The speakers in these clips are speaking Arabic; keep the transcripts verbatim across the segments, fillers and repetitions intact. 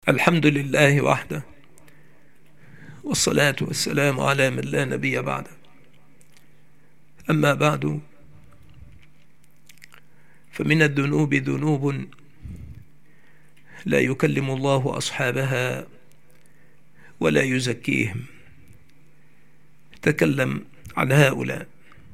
الحمد لله وحده، والصلاة والسلام على من لا نبي بعده. أما بعد، فمن الذنوب ذنوب لا يكلم الله أصحابها ولا يزكيهم. تكلم عن هؤلاء.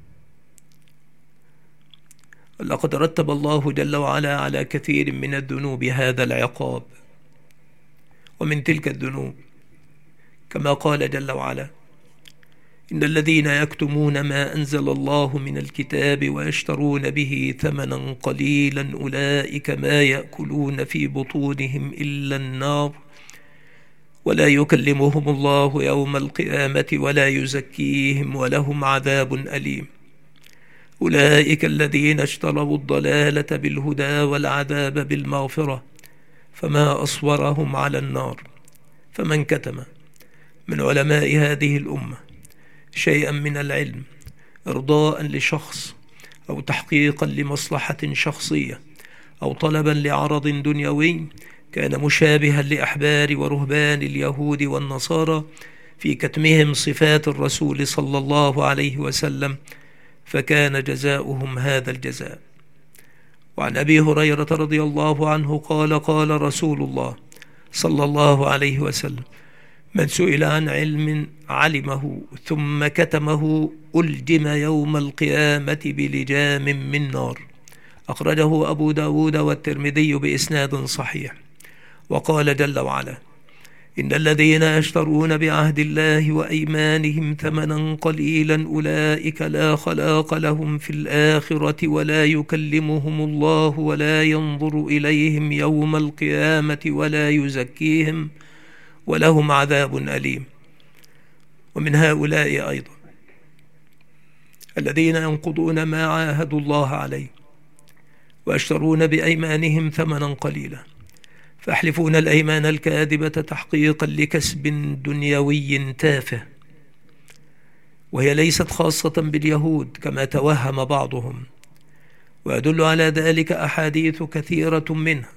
لقد رتب الله جل وعلا على كثير من الذنوب هذا العقاب. ومن تلك الذنوب كما قال جل وعلا: إن الذين يكتمون ما أنزل الله من الكتاب ويشترون به ثمنا قليلا أولئك ما يأكلون في بطونهم إلا النار ولا يكلمهم الله يوم القيامة ولا يزكيهم ولهم عذاب أليم. أولئك الذين اشتروا الضلالة بالهدى والعذاب بالمغفرة فما أصبرهم على النار. فمن كتم من علماء هذه الأمة شيئا من العلم إرضاء لشخص أو تحقيقا لمصلحة شخصية أو طلبا لعرض دنيوي كان مشابها لأحبار ورهبان اليهود والنصارى في كتمهم صفات الرسول صلى الله عليه وسلم، فكان جزاؤهم هذا الجزاء. وعن أبي هريرة رضي الله عنه قال: قال رسول الله صلى الله عليه وسلم: من سئل عن علم علمه ثم كتمه ألجم يوم القيامة بلجام من نار. أخرجه أبو داود والترمذي بإسناد صحيح. وقال جل وعلا: إن الذين يشترون بعهد الله وأيمانهم ثمنا قليلا أولئك لا خلاق لهم في الآخرة ولا يكلمهم الله ولا ينظر إليهم يوم القيامة ولا يزكيهم ولهم عذاب أليم. ومن هؤلاء أيضا الذين ينقضون ما عاهدوا الله عليه ويشترون بأيمانهم ثمنا قليلا، فيحلفون الأيمان الكاذبة تحقيقا لكسب دنيوي تافه، وهي ليست خاصة باليهود كما توهم بعضهم، ويدل على ذلك أحاديث كثيرة منها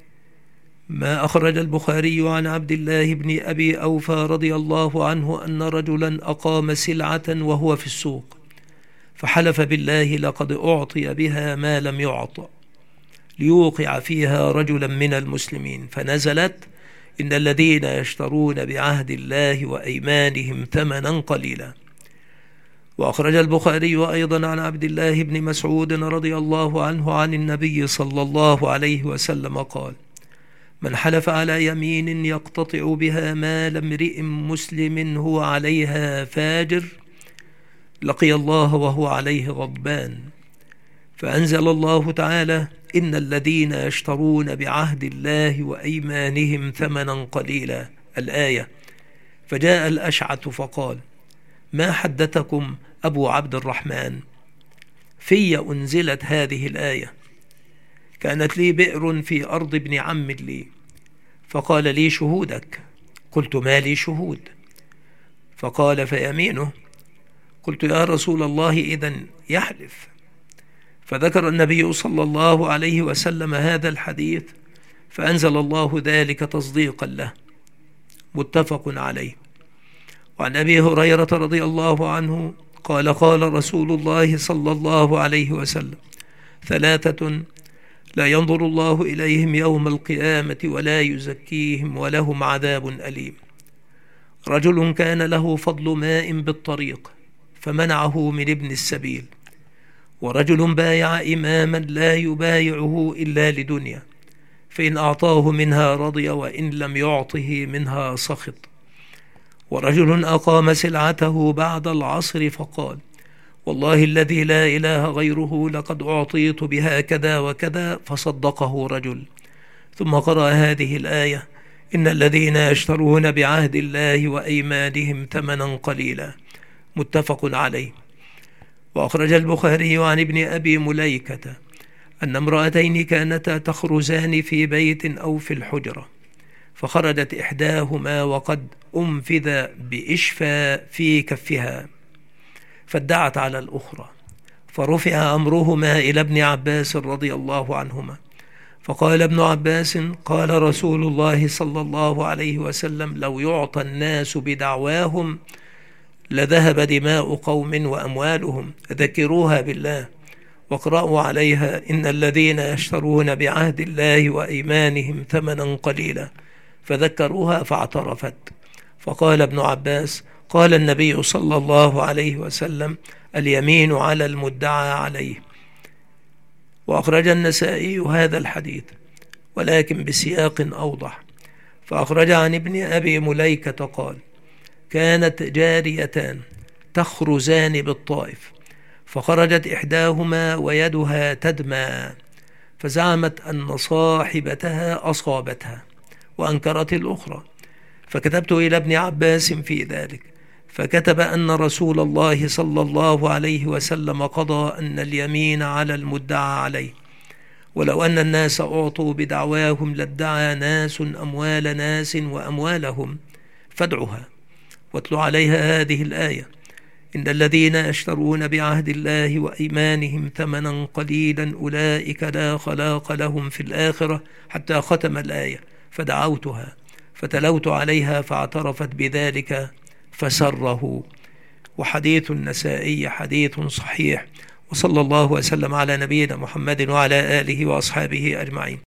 ما أخرج البخاري عن عبد الله بن أبي أوفى رضي الله عنه أن رجلا أقام سلعة وهو في السوق فحلف بالله لقد أعطي بها ما لم يعطى ليوقع فيها رجلا من المسلمين، فنزلت: إن الذين يشترون بعهد الله وأيمانهم ثمنا قليلا. وأخرج البخاري أيضا عن عبد الله بن مسعود رضي الله عنه عن النبي صلى الله عليه وسلم قال: من حلف على يمين يقتطع بها مال امرئ مسلم هو عليها فاجر لقي الله وهو عليه غضبان. فأنزل الله تعالى: إن الذين يشترون بعهد الله وأيمانهم ثمنا قليلا، الآية. فجاء الأشعث فقال: ما حدثكم أبو عبد الرحمن؟ في أنزلت هذه الآية. كانت لي بئر في أرض ابن عم لي، فقال لي: شهودك؟ قلت: ما لي شهود. فقال: فيمينه. قلت: يا رسول الله إذن يحلف. فذكر النبي صلى الله عليه وسلم هذا الحديث، فأنزل الله ذلك تصديقا له. متفق عليه. وعن أبي هريرة رضي الله عنه قال: قال رسول الله صلى الله عليه وسلم: ثلاثة لا ينظر الله إليهم يوم القيامة ولا يزكيهم ولهم عذاب أليم: رجل كان له فضل ماء بالطريق فمنعه من ابن السبيل، ورجل بايع إماما لا يبايعه إلا لدنيا، فإن أعطاه منها رضي وإن لم يعطه منها سخط، ورجل أقام سلعته بعد العصر فقال: والله الذي لا إله غيره لقد أعطيت بها كذا وكذا، فصدقه رجل. ثم قرأ هذه الآية: إن الذين يشترون بعهد الله وأيمانهم ثمنا قليلا. متفق عليه. وأخرج البخاري عن ابن أبي مليكة أن امرأتين كانتا تخرزان في بيت أو في الحجرة، فخرجت إحداهما وقد أنفذ بإشفى في كفها، فادعت على الأخرى، فرفع أمرهما إلى ابن عباس رضي الله عنهما، فقال ابن عباس: قال رسول الله صلى الله عليه وسلم: لو يعطى الناس بدعواهم لذهب دماء قوم وأموالهم، ذكروها بالله واقرأوا عليها: إن الذين يشترون بعهد الله وأيمانهم ثمنا قليلا. فذكروها فاعترفت. فقال ابن عباس: قال النبي صلى الله عليه وسلم: اليمين على المدعى عليه. وأخرج النسائي هذا الحديث ولكن بسياق أوضح، فأخرج عن ابن أبي مليكة قال: كانت جاريتان تخرزان بالطائف، فخرجت إحداهما ويدها تدمى، فزعمت أن صاحبتها أصابتها وأنكرت الأخرى، فكتبت إلى ابن عباس في ذلك، فكتب أن رسول الله صلى الله عليه وسلم قضى أن اليمين على المدعى عليه، ولو أن الناس أعطوا بدعواهم لادعى ناس أموال ناس وأموالهم، فادعها واتل عليها هذه الآية: إن الذين يشترون بعهد الله وأيمانهم ثمنا قليلا أولئك لا خلاق لهم في الآخرة، حتى ختم الآية. فدعوتها فتلوت عليها فاعترفت بذلك فسره. وحديث النسائي حديث صحيح. وصلى الله وسلم على نبينا محمد وعلى آله وأصحابه أجمعين.